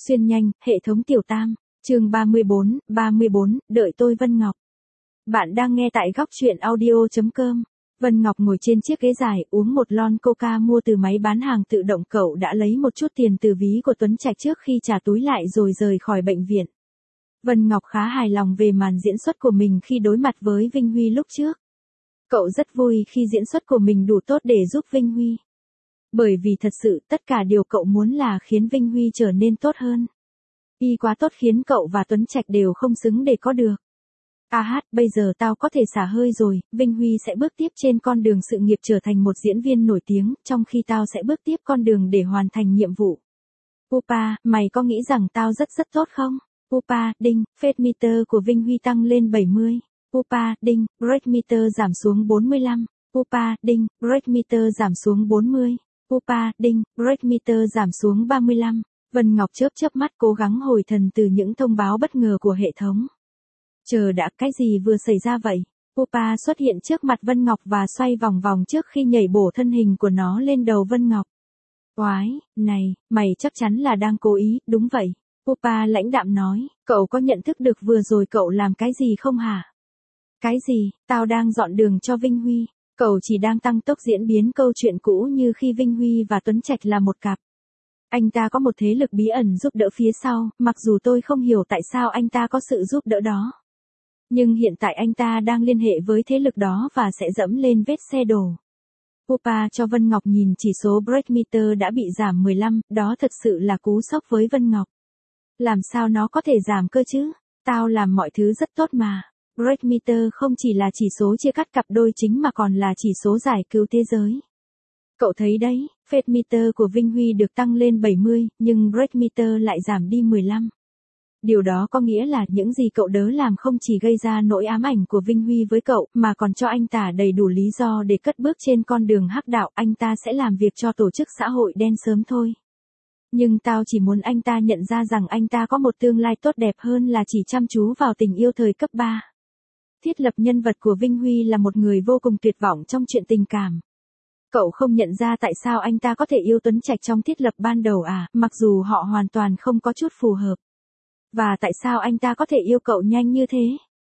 Xuyên nhanh, hệ thống tiểu tam, chương 34, đợi tôi Vân Ngọc. Bạn đang nghe tại góc truyện audio.com. Vân Ngọc ngồi trên chiếc ghế dài uống một lon coca mua từ máy bán hàng tự động. Cậu đã lấy một chút tiền từ ví của Tuấn Trạch trước khi trả túi lại rồi rời khỏi bệnh viện. Vân Ngọc khá hài lòng về màn diễn xuất của mình khi đối mặt với Vinh Huy lúc trước. Cậu rất vui khi diễn xuất của mình đủ tốt để giúp Vinh Huy. Bởi vì thật sự tất cả điều cậu muốn là khiến Vinh Huy trở nên tốt hơn. Y quá tốt khiến cậu và Tuấn Trạch đều không xứng để có được. Bây giờ tao có thể xả hơi rồi, Vinh Huy sẽ bước tiếp trên con đường sự nghiệp trở thành một diễn viên nổi tiếng, trong khi tao sẽ bước tiếp con đường để hoàn thành nhiệm vụ. Pupa, mày có nghĩ rằng tao rất tốt không? Pupa, đinh, phết meter của Vinh Huy tăng lên 70. Pupa, đinh, break meter giảm xuống 45. Pupa, đinh, break meter giảm xuống 40. Pupa, đinh, break meter giảm xuống 35. Vân Ngọc chớp mắt cố gắng hồi thần từ những thông báo bất ngờ của hệ thống. Chờ đã, cái gì vừa xảy ra vậy? Pupa xuất hiện trước mặt Vân Ngọc và xoay vòng vòng trước khi nhảy bổ thân hình của nó lên đầu Vân Ngọc. Oái, này, mày chắc chắn là đang cố ý, đúng vậy. Pupa lãnh đạm nói, cậu có nhận thức được vừa rồi cậu làm cái gì không hả? Cái gì, tao đang dọn đường cho Vinh Huy. Cậu chỉ đang tăng tốc diễn biến câu chuyện cũ như khi Vinh Huy và Tuấn Trạch là một cặp. Anh ta có một thế lực bí ẩn giúp đỡ phía sau, mặc dù tôi không hiểu tại sao anh ta có sự giúp đỡ đó. Nhưng hiện tại anh ta đang liên hệ với thế lực đó và sẽ dẫm lên vết xe đổ. Pupa cho Vân Ngọc nhìn chỉ số break meter đã bị giảm 15, đó thật sự là cú sốc với Vân Ngọc. Làm sao nó có thể giảm cơ chứ? Tao làm mọi thứ rất tốt mà. Break meter không chỉ là chỉ số chia cắt cặp đôi chính mà còn là chỉ số giải cứu thế giới. Cậu thấy đấy, phết meter của Vinh Huy được tăng lên 70, nhưng break meter lại giảm đi 15. Điều đó có nghĩa là những gì cậu đớ làm không chỉ gây ra nỗi ám ảnh của Vinh Huy với cậu, mà còn cho anh ta đầy đủ lý do để cất bước trên con đường hắc đạo. Anh ta sẽ làm việc cho tổ chức xã hội đen sớm thôi. Nhưng tao chỉ muốn anh ta nhận ra rằng anh ta có một tương lai tốt đẹp hơn là chỉ chăm chú vào tình yêu thời cấp 3. Thiết lập nhân vật của Vinh Huy là một người vô cùng tuyệt vọng trong chuyện tình cảm. Cậu không nhận ra tại sao anh ta có thể yêu Tuấn Trạch trong thiết lập ban đầu mặc dù họ hoàn toàn không có chút phù hợp. Và tại sao anh ta có thể yêu cậu nhanh như thế?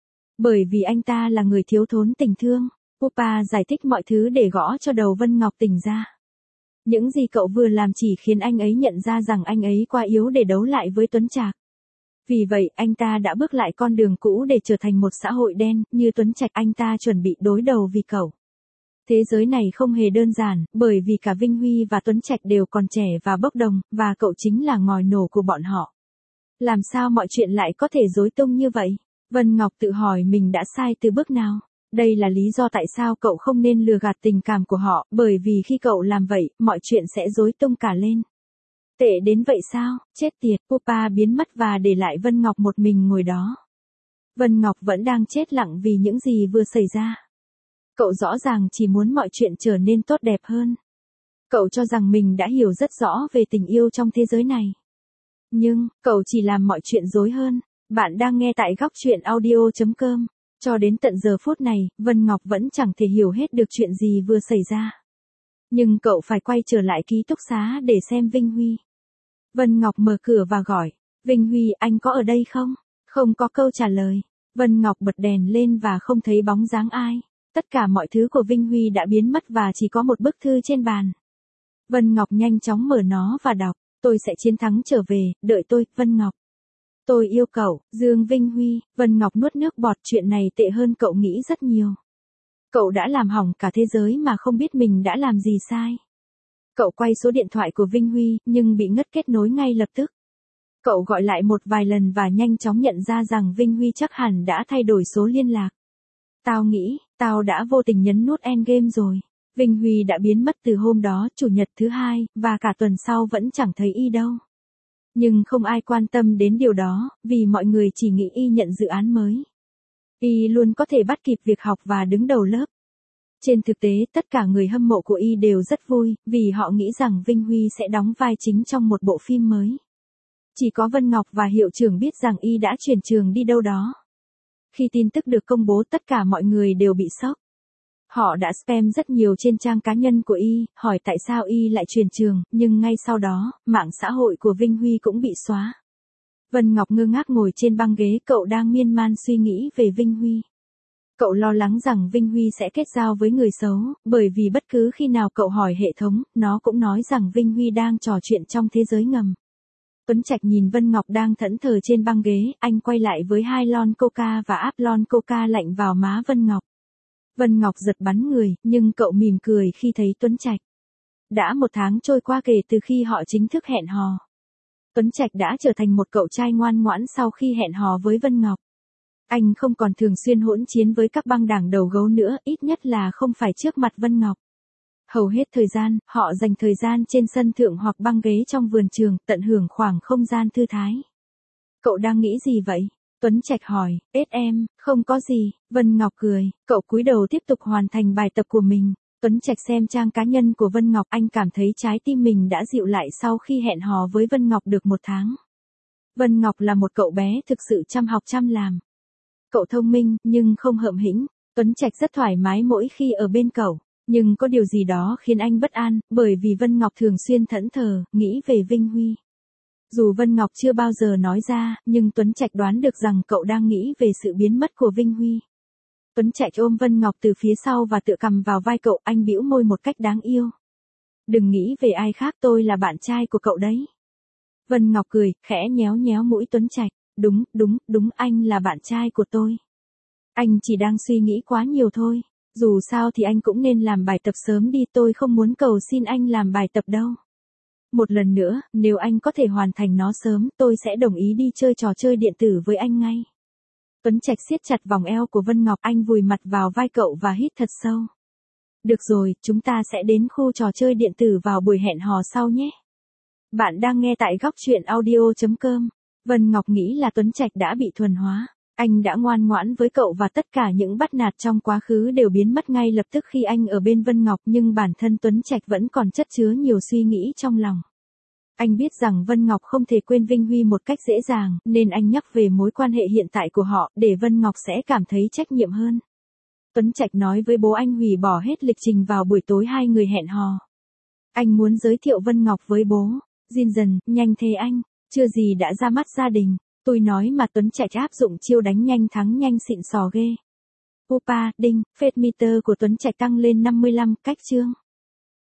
Bởi vì anh ta là người thiếu thốn tình thương. Pupa giải thích mọi thứ để gõ cho đầu Vân Ngọc tỉnh ra. Những gì cậu vừa làm chỉ khiến anh ấy nhận ra rằng anh ấy quá yếu để đấu lại với Tuấn Trạch. Vì vậy, anh ta đã bước lại con đường cũ để trở thành một xã hội đen, như Tuấn Trạch. Anh ta chuẩn bị đối đầu vì cậu. Thế giới này không hề đơn giản, bởi vì cả Vinh Huy và Tuấn Trạch đều còn trẻ và bốc đồng, và cậu chính là ngòi nổ của bọn họ. Làm sao mọi chuyện lại có thể rối tung như vậy? Vân Ngọc tự hỏi mình đã sai từ bước nào. Đây là lý do tại sao cậu không nên lừa gạt tình cảm của họ, bởi vì khi cậu làm vậy, mọi chuyện sẽ rối tung cả lên. Tệ đến vậy sao? Chết tiệt. Pupa biến mất và để lại Vân Ngọc một mình ngồi đó. Vân Ngọc vẫn đang chết lặng vì những gì vừa xảy ra. Cậu rõ ràng chỉ muốn mọi chuyện trở nên tốt đẹp hơn. Cậu cho rằng mình đã hiểu rất rõ về tình yêu trong thế giới này. Nhưng, cậu chỉ làm mọi chuyện rối hơn. Bạn đang nghe tại góc truyện audio.com. Cho đến tận giờ phút này, Vân Ngọc vẫn chẳng thể hiểu hết được chuyện gì vừa xảy ra. Nhưng cậu phải quay trở lại ký túc xá để xem Vinh Huy. Vân Ngọc mở cửa và gọi. Vinh Huy, anh có ở đây không? Không có câu trả lời. Vân Ngọc bật đèn lên và không thấy bóng dáng ai. Tất cả mọi thứ của Vinh Huy đã biến mất và chỉ có một bức thư trên bàn. Vân Ngọc nhanh chóng mở nó và đọc. Tôi sẽ chiến thắng trở về, đợi tôi, Vân Ngọc. Tôi yêu cậu, Dương Vinh Huy. Vân Ngọc nuốt nước bọt. Chuyện này tệ hơn cậu nghĩ rất nhiều. Cậu đã làm hỏng cả thế giới mà không biết mình đã làm gì sai. Cậu quay số điện thoại của Vinh Huy, nhưng bị ngắt kết nối ngay lập tức. Cậu gọi lại một vài lần và nhanh chóng nhận ra rằng Vinh Huy chắc hẳn đã thay đổi số liên lạc. Tao nghĩ, tao đã vô tình nhấn nút endgame rồi. Vinh Huy đã biến mất từ hôm đó, chủ nhật thứ hai, và cả tuần sau vẫn chẳng thấy y đâu. Nhưng không ai quan tâm đến điều đó, vì mọi người chỉ nghĩ y nhận dự án mới. Y luôn có thể bắt kịp việc học và đứng đầu lớp. Trên thực tế, tất cả người hâm mộ của y đều rất vui, vì họ nghĩ rằng Vinh Huy sẽ đóng vai chính trong một bộ phim mới. Chỉ có Vân Ngọc và hiệu trưởng biết rằng y đã chuyển trường đi đâu đó. Khi tin tức được công bố, tất cả mọi người đều bị sốc. Họ đã spam rất nhiều trên trang cá nhân của y, hỏi tại sao y lại chuyển trường, nhưng ngay sau đó, mạng xã hội của Vinh Huy cũng bị xóa. Vân Ngọc ngơ ngác ngồi trên băng ghế, cậu đang miên man suy nghĩ về Vinh Huy. Cậu lo lắng rằng Vinh Huy sẽ kết giao với người xấu, bởi vì bất cứ khi nào cậu hỏi hệ thống, nó cũng nói rằng Vinh Huy đang trò chuyện trong thế giới ngầm. Tuấn Trạch nhìn Vân Ngọc đang thẫn thờ trên băng ghế, anh quay lại với 2 lon coca và áp lon coca lạnh vào má Vân Ngọc. Vân Ngọc giật bắn người, nhưng cậu mỉm cười khi thấy Tuấn Trạch. Đã 1 tháng trôi qua kể từ khi họ chính thức hẹn hò. Tuấn Trạch đã trở thành một cậu trai ngoan ngoãn sau khi hẹn hò với Vân Ngọc. Anh không còn thường xuyên hỗn chiến với các băng đảng đầu gấu nữa, ít nhất là không phải trước mặt Vân Ngọc. Hầu hết thời gian, họ dành thời gian trên sân thượng hoặc băng ghế trong vườn trường, tận hưởng khoảng không gian thư thái. Cậu đang nghĩ gì vậy? Tuấn Trạch hỏi. Em, không có gì, Vân Ngọc cười, cậu cúi đầu tiếp tục hoàn thành bài tập của mình. Tuấn Trạch xem trang cá nhân của Vân Ngọc, anh cảm thấy trái tim mình đã dịu lại sau khi hẹn hò với Vân Ngọc được 1 tháng. Vân Ngọc là một cậu bé thực sự chăm học chăm làm. Cậu thông minh, nhưng không hợm hĩnh. Tuấn Trạch rất thoải mái mỗi khi ở bên cậu. Nhưng có điều gì đó khiến anh bất an, bởi vì Vân Ngọc thường xuyên thẫn thờ, nghĩ về Vinh Huy. Dù Vân Ngọc chưa bao giờ nói ra, nhưng Tuấn Trạch đoán được rằng cậu đang nghĩ về sự biến mất của Vinh Huy. Tuấn Trạch ôm Vân Ngọc từ phía sau và tựa cằm vào vai cậu, anh bĩu môi một cách đáng yêu. Đừng nghĩ về ai khác, tôi là bạn trai của cậu đấy. Vân Ngọc cười, khẽ nhéo nhéo mũi Tuấn Trạch. Đúng, anh là bạn trai của tôi. Anh chỉ đang suy nghĩ quá nhiều thôi. Dù sao thì anh cũng nên làm bài tập sớm đi, tôi không muốn cầu xin anh làm bài tập đâu. Một lần nữa, nếu anh có thể hoàn thành nó sớm, tôi sẽ đồng ý đi chơi trò chơi điện tử với anh ngay. Tuấn Trạch siết chặt vòng eo của Vân Ngọc, anh vùi mặt vào vai cậu và hít thật sâu. Được rồi, chúng ta sẽ đến khu trò chơi điện tử vào buổi hẹn hò sau nhé. Bạn đang nghe tại góc truyện audio.com. Vân Ngọc nghĩ là Tuấn Trạch đã bị thuần hóa. Anh đã ngoan ngoãn với cậu và tất cả những bắt nạt trong quá khứ đều biến mất ngay lập tức khi anh ở bên Vân Ngọc, nhưng bản thân Tuấn Trạch vẫn còn chất chứa nhiều suy nghĩ trong lòng. Anh biết rằng Vân Ngọc không thể quên Vinh Huy một cách dễ dàng, nên anh nhắc về mối quan hệ hiện tại của họ, để Vân Ngọc sẽ cảm thấy trách nhiệm hơn. Tuấn Trạch nói với bố anh hủy bỏ hết lịch trình vào buổi tối 2 người hẹn hò. Anh muốn giới thiệu Vân Ngọc với bố. Jin dần, nhanh thế anh, chưa gì đã ra mắt gia đình. Tôi nói mà. Tuấn Trạch áp dụng chiêu đánh nhanh thắng nhanh xịn sò ghê. Upa, đinh, phết meter của Tuấn Trạch tăng lên 55, cách chương.